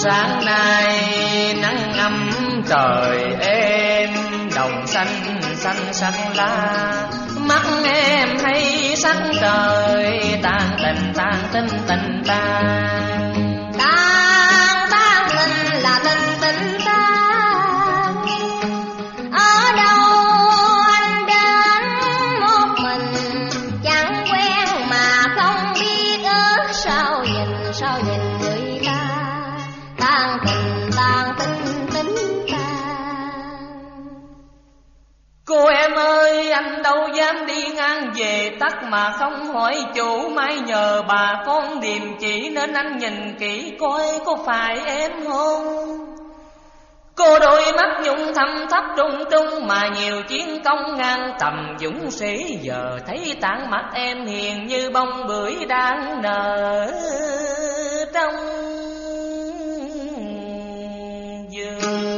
Sáng nay nắng ấm trời êm, đồng xanh xanh xanh lá. Mắt em hay sắc trời, tan tình tình tan. Tan tình là tình tan. Ở đâu anh đến một mình, chẳng quen mà không biết sao nhìn người ta. Tan tình tình tan. Cô em ơi, anh đâu dám đi ngang về tắt mà không hỏi chủ, mai nhờ bà con điềm chỉ nên anh nhìn kỹ coi có phải em không. Cô đôi mắt nhung thâm thấp trung trung mà nhiều chiến công ngang tầm dũng sĩ, giờ thấy tản mắt em hiền như bông bưởi đang nở trong vườn.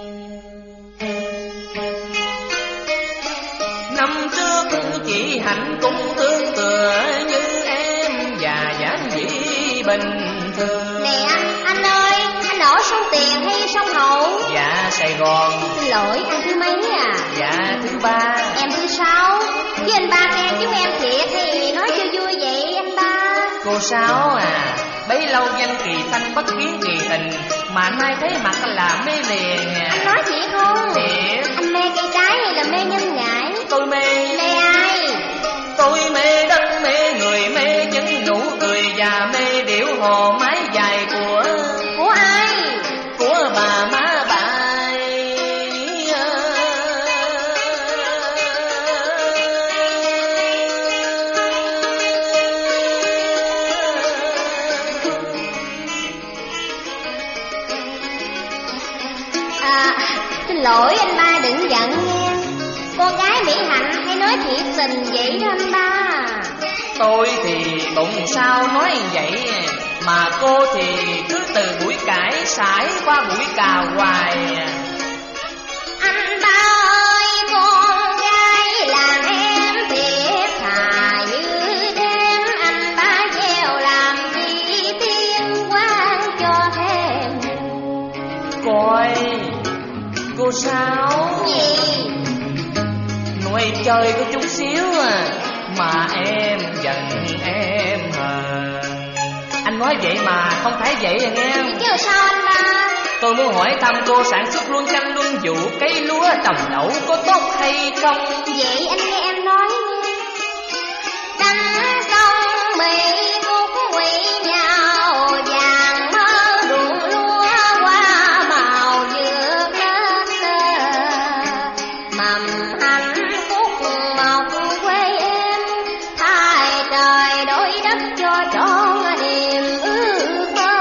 Năm trước chị hạnh cũng thương tựa như em và dáng dĩ bình thường. Nè anh ơi, anh ở sông Tiền hay sông Hậu? Dạ Sài Gòn. Xin lỗi, anh thứ mấy à? Dạ thứ ba. Em thứ sáu. Với anh ba khen chúng em thiệt thì nói cho vui vậy anh ba. Cô Sáu à, bấy lâu danh kỳ thanh bất kiến kỳ hình, mà nay thấy mặt là mê liền. Anh nói thiệt không? Thiệt. Anh mê cây trái hay là mê nhân ngãi? Tôi mê. Mê ai? Tôi mê đất, mê người, mê những nụ cười và mê điệu hò mái dài của ai? Của bà má bà. Xin lỗi anh ba đừng giận nghe. Con gái Mỹ Hạnh hay nói thiệt tình vậy đó anh ba. Tôi thì bụng sao nói vậy, mà cô thì cứ từ buổi cãi sải qua buổi cào hoài. Anh ba ơi, con gái làm em thiệt thà như đêm. Anh ba gieo làm gì tiên quan cho thêm. Coi cô Sáu gì nuôi chơi có chút xíu à, mà em giận em hờn. Anh nói vậy mà không phải vậy à nghe. chứ sao anh ba? Tôi muốn hỏi thăm cô sản xuất luôn canh luôn vụ cây lúa trồng đậu có tốt hay không? Vậy anh nghe em nói nghe. Đánh sông Mỹ cúc quỷ nhau, vàng mơ ruộng lúa hoa màu vượt lên. Mầm hạnh phúc mọc quê em, thay trời đổi đất cho trọn niềm ước mơ.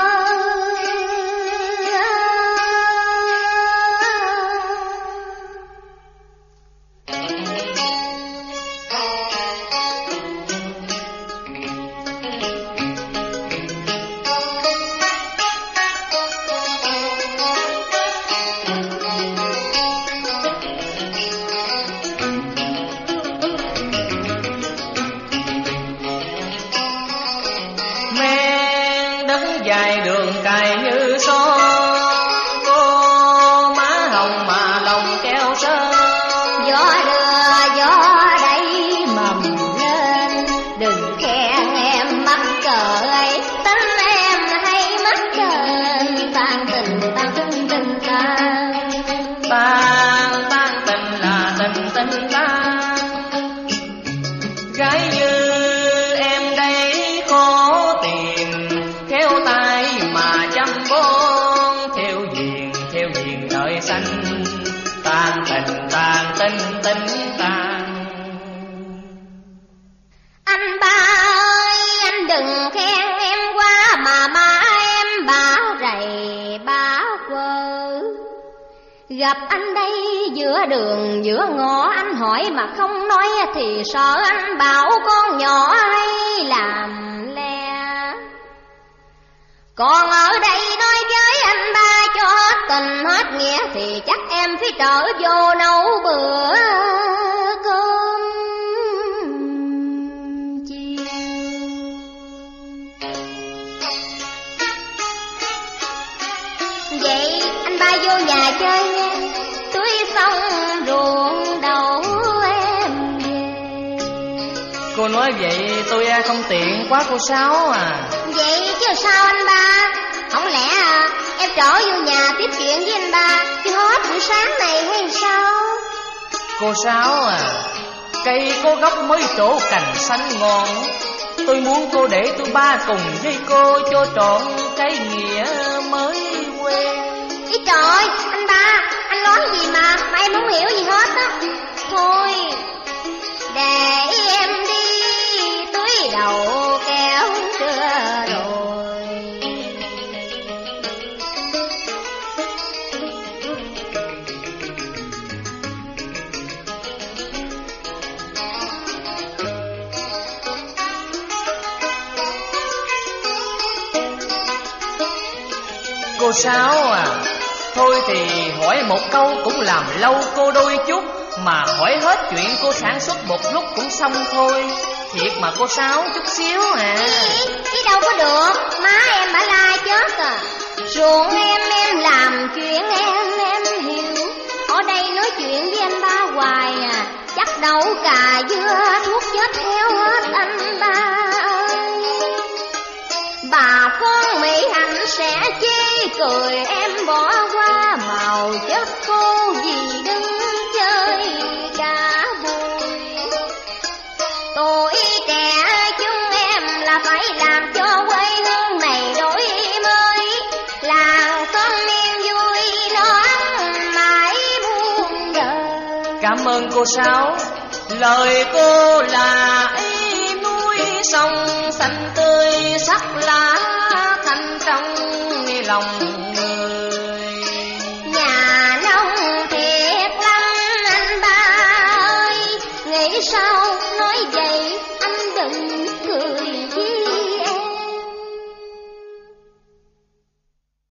Men đất dài đường cài như son, cô má hồng mà lòng keo sơn. Gió đưa gió đẩy mầm lên, đừng khen em mắc cỡ ấy. Tính em hay mắc cỡ, tan tình tan. Tan tình là tình tan. Gái như em đây khó tìm, khéo tay mà chăm bón, theo duyên đời xanh. Tan tình tan. Anh ba ơi, anh đừng khen em quá mà má em bảo rầy bảo quơ. Gặp anh đây giữa đường giữa ngõ, anh hỏi mà không nói thì sợ anh bảo con nhỏ hay làm le. Còn ở đây nói với anh ba cho tình hết nghĩa, thì chắc em phải trở vô nấu bữa cơm chiều. Vậy anh ba vô nhà chơi nghe, tưới xong ruộng đậu em về. Cô nói vậy tôi không tiện quá cô Sáu à. Vậy chứ sao anh ba? Không lẽ em trỏ vô nhà tiếp chuyện với anh ba chứ hết buổi sáng này hay sao? Cô Sáu à, cây có gốc mới trổ cành xanh ngon. Tôi muốn cô để tôi ba cùng với cô cho trọn cái nghĩa mới quen. Ý trời, anh ba, anh nói gì mà em không hiểu gì hết á. Thôi, để em đi tưới đầu kéo trưa rồi. Cô Sáu à, thôi thì hỏi một câu cũng làm lâu cô đôi chút. Mà hỏi hết chuyện cô sản xuất một lúc cũng xong thôi. Thiệt mà cô Sáu chút xíu à. Ý đâu có được, má em bả la chết à. Ruộng em làm chuyện em hiểu. Ở đây nói chuyện với anh ba hoài à, chắc đâu cà dưa thuốc chết theo hết anh ba ơi. Bà con Mỹ Hạnh sẽ chê cười em bỏ qua màu chết khô vì đứng chơi cả buổi. Tuổi trẻ chúng em là phải làm cho quê hương này đổi mới, làng xóm yên vui nó mãi muôn đời. Cảm ơn cô Sáu, lời cô là ý núi sông xanh tươi sắc lá thanh trong lòng